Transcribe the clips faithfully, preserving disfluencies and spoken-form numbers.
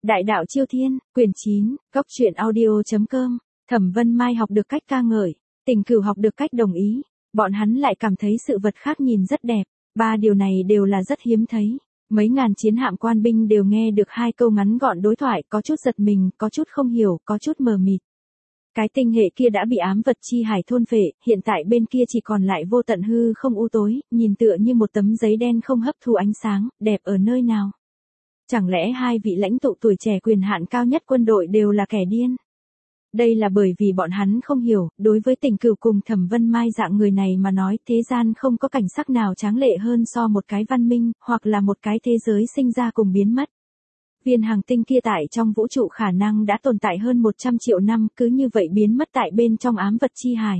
Đại đạo Chiêu Thiên, quyển chín, góc truyện audio.com, Thẩm Vân Mai học được cách ca ngợi, Tình Cửu học được cách đồng ý, bọn hắn lại cảm thấy sự vật khác nhìn rất đẹp, ba điều này đều là rất hiếm thấy. Mấy ngàn chiến hạm quan binh đều nghe được hai câu ngắn gọn đối thoại, có chút giật mình, có chút không hiểu, có chút mờ mịt. Cái tinh hệ kia đã bị ám vật chi hải thôn phệ, hiện tại bên kia chỉ còn lại vô tận hư không u tối, nhìn tựa như một tấm giấy đen không hấp thu ánh sáng, đẹp ở nơi nào? Chẳng lẽ hai vị lãnh tụ tuổi trẻ quyền hạn cao nhất quân đội đều là kẻ điên? Đây là bởi vì bọn hắn không hiểu, đối với Tình Cửu cùng Thẩm Vân Mai dạng người này mà nói, thế gian không có cảnh sắc nào tráng lệ hơn so một cái văn minh, hoặc là một cái thế giới sinh ra cùng biến mất. Viên hành tinh kia tại trong vũ trụ khả năng đã tồn tại hơn một trăm triệu năm, cứ như vậy biến mất tại bên trong ám vật chi hải.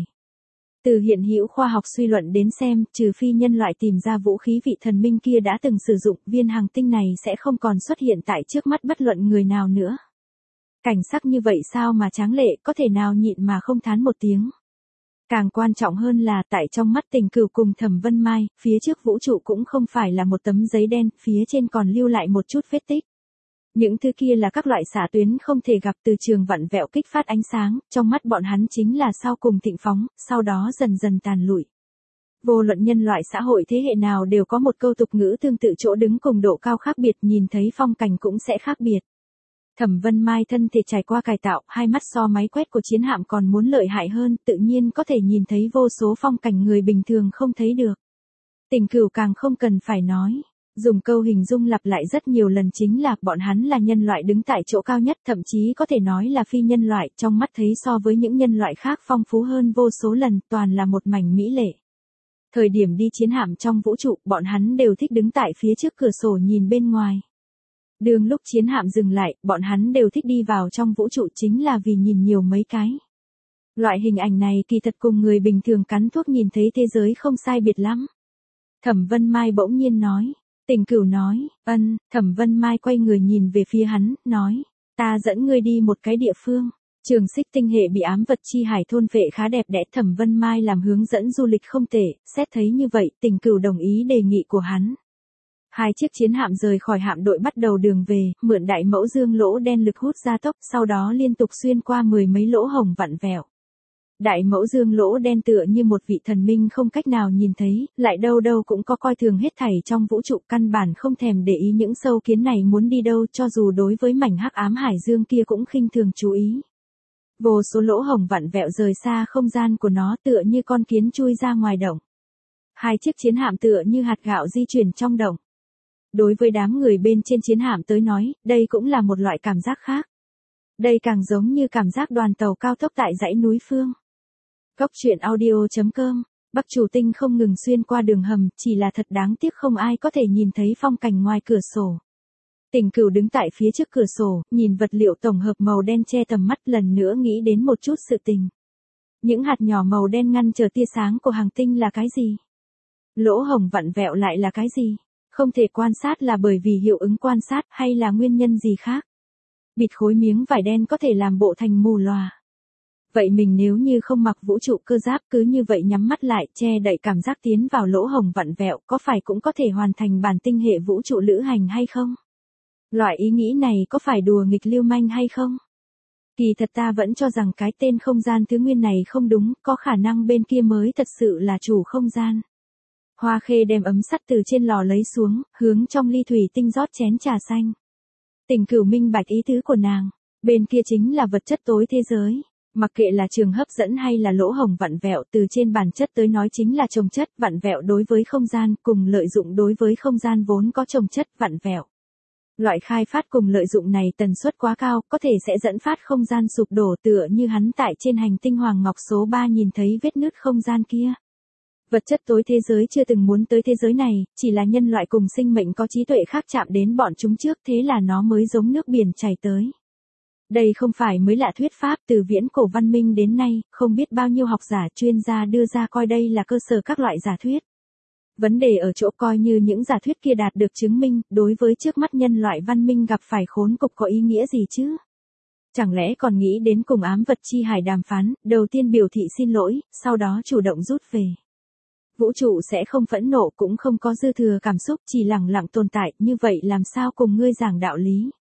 Từ hiện hữu khoa học suy luận đến xem, trừ phi nhân loại tìm ra vũ khí vị thần minh kia đã từng sử dụng, viên hành tinh này sẽ không còn xuất hiện tại trước mắt bất luận người nào nữa. Cảnh sắc như vậy sao mà tráng lệ, có thể nào nhịn mà không thán một tiếng. Càng quan trọng hơn là tại trong mắt Tình Cửu cùng Thẩm Vân Mai, phía trước vũ trụ cũng không phải là một tấm giấy đen, phía trên còn lưu lại một chút vết tích. Những thứ kia là các loại xạ tuyến không thể gặp từ trường vặn vẹo kích phát ánh sáng, trong mắt bọn hắn chính là sau cùng thịnh phóng, sau đó dần dần tàn lụi. Vô luận nhân loại xã hội thế hệ nào đều có một câu tục ngữ tương tự, chỗ đứng cùng độ cao khác biệt, nhìn thấy phong cảnh cũng sẽ khác biệt. Thẩm Vân Mai thân thể trải qua cải tạo, hai mắt so máy quét của chiến hạm còn muốn lợi hại hơn, tự nhiên có thể nhìn thấy vô số phong cảnh người bình thường không thấy được. Tình Cửu càng không cần phải nói. Dùng câu hình dung lặp lại rất nhiều lần chính là bọn hắn là nhân loại đứng tại chỗ cao nhất, thậm chí có thể nói là phi nhân loại, trong mắt thấy so với những nhân loại khác phong phú hơn vô số lần, toàn là một mảnh mỹ lệ. Thời điểm đi chiến hạm trong vũ trụ, bọn hắn đều thích đứng tại phía trước cửa sổ nhìn bên ngoài. Đường lúc chiến hạm dừng lại, bọn hắn đều thích đi vào trong vũ trụ chính là vì nhìn nhiều mấy cái. Loại hình ảnh này kỳ thật cùng người bình thường cắn thuốc nhìn thấy thế giới không sai biệt lắm. Thẩm Vân Mai bỗng nhiên nói. Tình Cửu nói, ân, Thẩm Vân Mai quay người nhìn về phía hắn, nói, ta dẫn ngươi đi một cái địa phương. Trường Xích tinh hệ bị ám vật chi hải thôn phệ khá đẹp đẽ, Thẩm Vân Mai làm hướng dẫn du lịch không tệ, xét thấy như vậy, Tình Cửu đồng ý đề nghị của hắn. Hai chiếc chiến hạm rời khỏi hạm đội bắt đầu đường về, mượn đại mẫu dương lỗ đen lực hút gia tốc, sau đó liên tục xuyên qua mười mấy lỗ hổng vặn vẹo. Đại mẫu dương lỗ đen tựa như một vị thần minh không cách nào nhìn thấy, lại đâu đâu cũng có coi thường hết thảy trong vũ trụ, căn bản không thèm để ý những sâu kiến này muốn đi đâu, cho dù đối với mảnh hắc ám hải dương kia cũng khinh thường chú ý. Vô số lỗ hổng vặn vẹo rời xa không gian của nó, tựa như con kiến chui ra ngoài động. Hai chiếc chiến hạm tựa như hạt gạo di chuyển trong động. Đối với đám người bên trên chiến hạm tới nói, đây cũng là một loại cảm giác khác. Đây càng giống như cảm giác đoàn tàu cao tốc tại dãy núi phương. Góc truyện audio.com, Bắc Chủ Tinh không ngừng xuyên qua đường hầm, chỉ là thật đáng tiếc không ai có thể nhìn thấy phong cảnh ngoài cửa sổ. Tình Cửu đứng tại phía trước cửa sổ, nhìn vật liệu tổng hợp màu đen che tầm mắt, lần nữa nghĩ đến một chút sự tình. Những hạt nhỏ màu đen ngăn trở tia sáng của hành tinh là cái gì? Lỗ hổng vặn vẹo lại là cái gì? Không thể quan sát là bởi vì hiệu ứng quan sát hay là nguyên nhân gì khác? Bịt khối miếng vải đen có thể làm bộ thành mù lòa. Vậy mình nếu như không mặc vũ trụ cơ giáp, cứ như vậy nhắm mắt lại, che đậy cảm giác tiến vào lỗ hổng vặn vẹo, có phải cũng có thể hoàn thành bản tinh hệ vũ trụ lữ hành hay không? Loại ý nghĩ này có phải đùa nghịch lưu manh hay không? Kỳ thật ta vẫn cho rằng cái tên không gian thứ nguyên này không đúng, có khả năng bên kia mới thật sự là chủ không gian. Hoa Khê đem ấm sắt từ trên lò lấy xuống, hướng trong ly thủy tinh rót chén trà xanh. Tình Cửu minh bạch ý tứ của nàng, bên kia chính là vật chất tối thế giới. Mặc kệ là trường hấp dẫn hay là lỗ hổng vặn vẹo, từ trên bản chất tới nói chính là chồng chất vặn vẹo đối với không gian, cùng lợi dụng đối với không gian vốn có chồng chất vặn vẹo. Loại khai phát cùng lợi dụng này tần suất quá cao, có thể sẽ dẫn phát không gian sụp đổ, tựa như hắn tại trên hành tinh Hoàng Ngọc số ba nhìn thấy vết nứt không gian kia. Vật chất tối thế giới chưa từng muốn tới thế giới này, chỉ là nhân loại cùng sinh mệnh có trí tuệ khác chạm đến bọn chúng trước, thế là nó mới giống nước biển chảy tới. Đây không phải mới lạ thuyết pháp, từ viễn cổ văn minh đến nay, không biết bao nhiêu học giả chuyên gia đưa ra coi đây là cơ sở các loại giả thuyết. Vấn đề ở chỗ coi như những giả thuyết kia đạt được chứng minh, đối với trước mắt nhân loại văn minh gặp phải khốn cục có ý nghĩa gì chứ? Chẳng lẽ còn nghĩ đến cùng ám vật chi hải đàm phán, đầu tiên biểu thị xin lỗi, sau đó chủ động rút về. Vũ trụ sẽ không phẫn nộ, cũng không có dư thừa cảm xúc, chỉ lặng lặng tồn tại, như vậy làm sao cùng ngươi giảng đạo lý?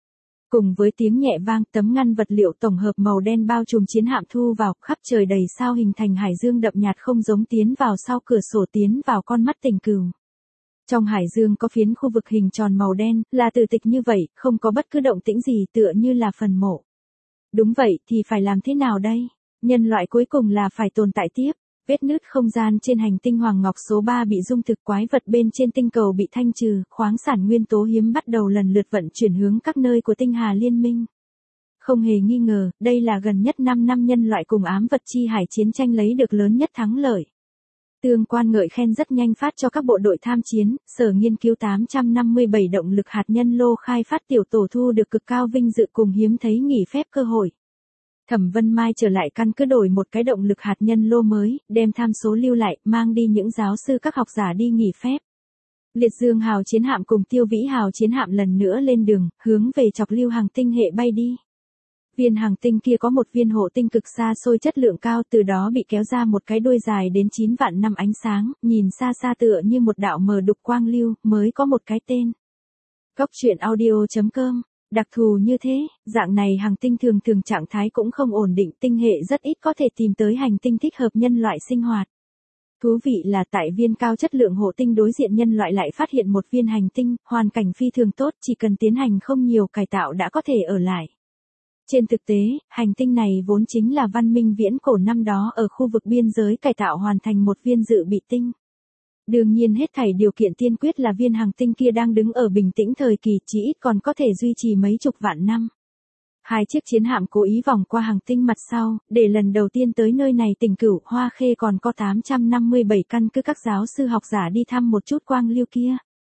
Cùng với tiếng nhẹ vang, tấm ngăn vật liệu tổng hợp màu đen bao trùm chiến hạm thu vào, khắp trời đầy sao hình thành hải dương đậm nhạt không giống tiến vào sau cửa sổ tiến vào con mắt Tình Cửu. Trong hải dương có phiến khu vực hình tròn màu đen, là từ tịch như vậy, không có bất cứ động tĩnh gì tựa như là phần mộ. Đúng vậy, thì phải làm thế nào đây? Nhân loại cuối cùng là phải tồn tại tiếp. Vết nứt không gian trên hành tinh Hoàng Ngọc số ba bị dung thực, quái vật bên trên tinh cầu bị thanh trừ, khoáng sản nguyên tố hiếm bắt đầu lần lượt vận chuyển hướng các nơi của tinh hà liên minh. Không hề nghi ngờ, đây là gần nhất năm năm nhân loại cùng ám vật chi hải chiến tranh lấy được lớn nhất thắng lợi. Tương quan ngợi khen rất nhanh phát cho các bộ đội tham chiến, sở nghiên cứu tám trăm năm mươi bảy động lực hạt nhân lô khai phát tiểu tổ thu được cực cao vinh dự cùng hiếm thấy nghỉ phép cơ hội. Thẩm Vân Mai trở lại căn cứ đổi một cái động lực hạt nhân lô mới, đem tham số lưu lại, mang đi những giáo sư các học giả đi nghỉ phép. Liệt Dương Hào chiến hạm cùng Tiêu Vĩ Hào chiến hạm lần nữa lên đường, hướng về Chọc Lưu Hàng tinh hệ bay đi. Viên hành tinh kia có một viên hộ tinh cực xa xôi chất lượng cao, từ đó bị kéo ra một cái đuôi dài đến chín vạn năm ánh sáng, nhìn xa xa tựa như một đạo mờ đục quang lưu, mới có một cái tên. Góc truyện audio chấm com. Đặc thù như thế, dạng này hành tinh thường thường trạng thái cũng không ổn định, tinh hệ rất ít có thể tìm tới hành tinh thích hợp nhân loại sinh hoạt. Thú vị là tại viên cao chất lượng hộ tinh đối diện nhân loại lại phát hiện một viên hành tinh, hoàn cảnh phi thường tốt, chỉ cần tiến hành không nhiều cải tạo đã có thể ở lại. Trên thực tế, hành tinh này vốn chính là văn minh viễn cổ năm đó ở khu vực biên giới cải tạo hoàn thành một viên dự bị tinh. Đương nhiên hết thảy điều kiện tiên quyết là viên hành tinh kia đang đứng ở bình tĩnh thời kỳ, chỉ ít còn có thể duy trì mấy chục vạn năm. Hai chiếc chiến hạm cố ý vòng qua hành tinh mặt sau, để lần đầu tiên tới nơi này Tình Cửu, Hoa Khê còn có tám trăm năm mươi bảy căn cứ các giáo sư học giả đi thăm một chút quang lưu kia.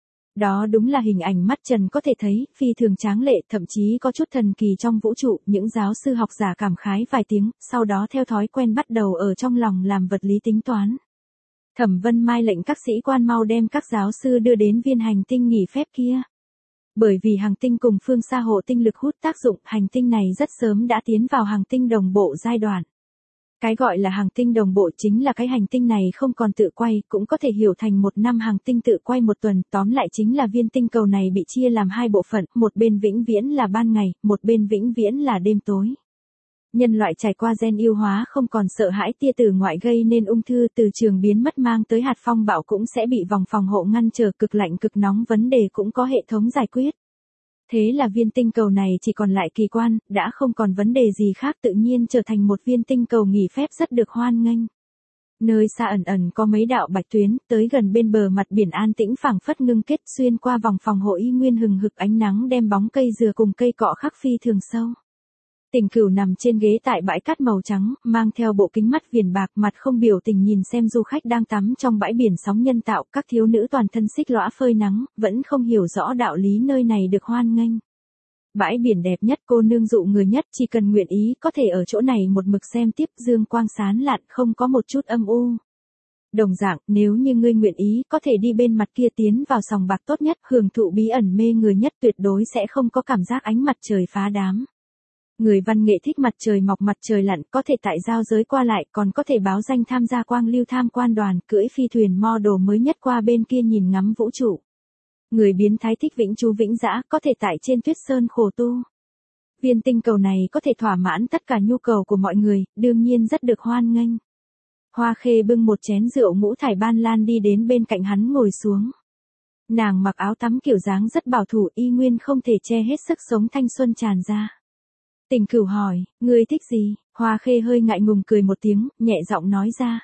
Đó đúng là hình ảnh mắt trần có thể thấy, phi thường tráng lệ, thậm chí có chút thần kỳ trong vũ trụ, những giáo sư học giả cảm khái vài tiếng, sau đó theo thói quen bắt đầu ở trong lòng làm vật lý tính toán. Thẩm Vân Mai lệnh các sĩ quan mau đem các giáo sư đưa đến viên hành tinh nghỉ phép kia. Bởi vì hành tinh cùng phương xa hộ tinh lực hút tác dụng, hành tinh này rất sớm đã tiến vào hành tinh đồng bộ giai đoạn. Cái gọi là hành tinh đồng bộ chính là cái hành tinh này không còn tự quay, cũng có thể hiểu thành một năm hành tinh tự quay một tuần, tóm lại chính là viên tinh cầu này bị chia làm hai bộ phận, một bên vĩnh viễn là ban ngày, một bên vĩnh viễn là đêm tối. Nhân loại trải qua gen yêu hóa không còn sợ hãi tia tử ngoại gây nên ung thư, từ trường biến mất mang tới hạt phong bạo cũng sẽ bị vòng phòng hộ ngăn trở, cực lạnh cực nóng vấn đề cũng có hệ thống giải quyết. Thế là viên tinh cầu này chỉ còn lại kỳ quan, đã không còn vấn đề gì khác, tự nhiên trở thành một viên tinh cầu nghỉ phép rất được hoan nghênh. Nơi xa ẩn ẩn có mấy đạo bạch tuyến, tới gần bên bờ mặt biển an tĩnh phảng phất ngưng kết, xuyên qua vòng phòng hộ y nguyên hừng hực ánh nắng đem bóng cây dừa cùng cây cọ khắc phi thường sâu. Tình Cửu nằm trên ghế tại bãi cát màu trắng, mang theo bộ kính mắt viền bạc, mặt không biểu tình nhìn xem du khách đang tắm trong bãi biển sóng nhân tạo, các thiếu nữ toàn thân xích lõa phơi nắng, vẫn không hiểu rõ đạo lý nơi này được hoan nghênh. Bãi biển đẹp nhất, cô nương dụ người nhất, chỉ cần nguyện ý có thể ở chỗ này một mực xem tiếp, dương quang sáng lạn, không có một chút âm u. Đồng dạng, nếu như ngươi nguyện ý, có thể đi bên mặt kia tiến vào sòng bạc tốt nhất, hưởng thụ bí ẩn mê người nhất, tuyệt đối sẽ không có cảm giác ánh mặt trời phá đám. Người văn nghệ thích mặt trời mọc mặt trời lặn, có thể tại giao giới qua lại, còn có thể báo danh tham gia quang lưu tham quan đoàn, cưỡi phi thuyền model mới nhất qua bên kia nhìn ngắm vũ trụ. Người biến thái thích vĩnh trú vĩnh dã, có thể tại trên tuyết sơn khổ tu. Viên tinh cầu này có thể thỏa mãn tất cả nhu cầu của mọi người, đương nhiên rất được hoan nghênh. Hoa Khê bưng một chén rượu ngũ thải ban lan đi đến bên cạnh hắn ngồi xuống. Nàng mặc áo tắm kiểu dáng rất bảo thủ, y nguyên không thể che hết sức sống thanh xuân tràn ra. Tình Cửu hỏi, ngươi thích gì? Hoa Khê hơi ngại ngùng cười một tiếng, nhẹ giọng nói ra.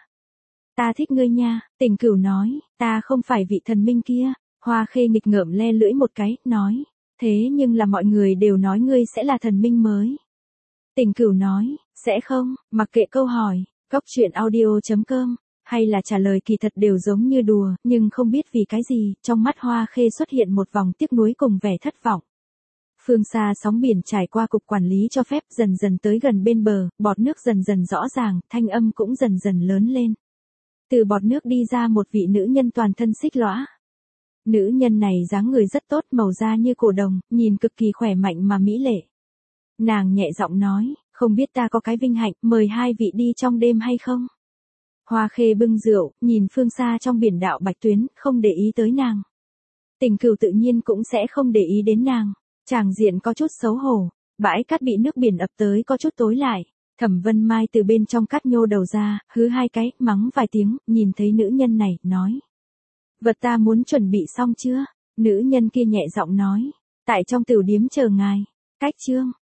Ta thích ngươi nha. Tình Cửu nói, ta không phải vị thần minh kia. Hoa Khê nghịch ngợm le lưỡi một cái, nói, thế nhưng là mọi người đều nói ngươi sẽ là thần minh mới. Tình Cửu nói, sẽ không, mặc kệ câu hỏi, góc truyện audio chấm com, hay là trả lời kỳ thật đều giống như đùa, nhưng không biết vì cái gì, trong mắt Hoa Khê xuất hiện một vòng tiếc nuối cùng vẻ thất vọng. Phương xa sóng biển trải qua cục quản lý cho phép, dần dần tới gần bên bờ, bọt nước dần dần rõ ràng, thanh âm cũng dần dần lớn lên. Từ bọt nước đi ra một vị nữ nhân toàn thân xích lõa. Nữ nhân này dáng người rất tốt, màu da như cổ đồng, nhìn cực kỳ khỏe mạnh mà mỹ lệ. Nàng nhẹ giọng nói, không biết ta có cái vinh hạnh, mời hai vị đi trong đêm hay không? Hoa Khê bưng rượu, nhìn phương xa trong biển đạo bạch tuyến, không để ý tới nàng. Tình Cửu tự nhiên cũng sẽ không để ý đến nàng. Tràng diện có chút xấu hổ, bãi cát bị nước biển ập tới có chút tối lại. Thẩm Vân Mai từ bên trong cát nhô đầu ra, hứ hai cái, mắng vài tiếng, nhìn thấy nữ nhân này, nói. Vật ta muốn chuẩn bị xong chưa? Nữ nhân kia nhẹ giọng nói. Tại trong tiểu điếm chờ ngài. Cách chương.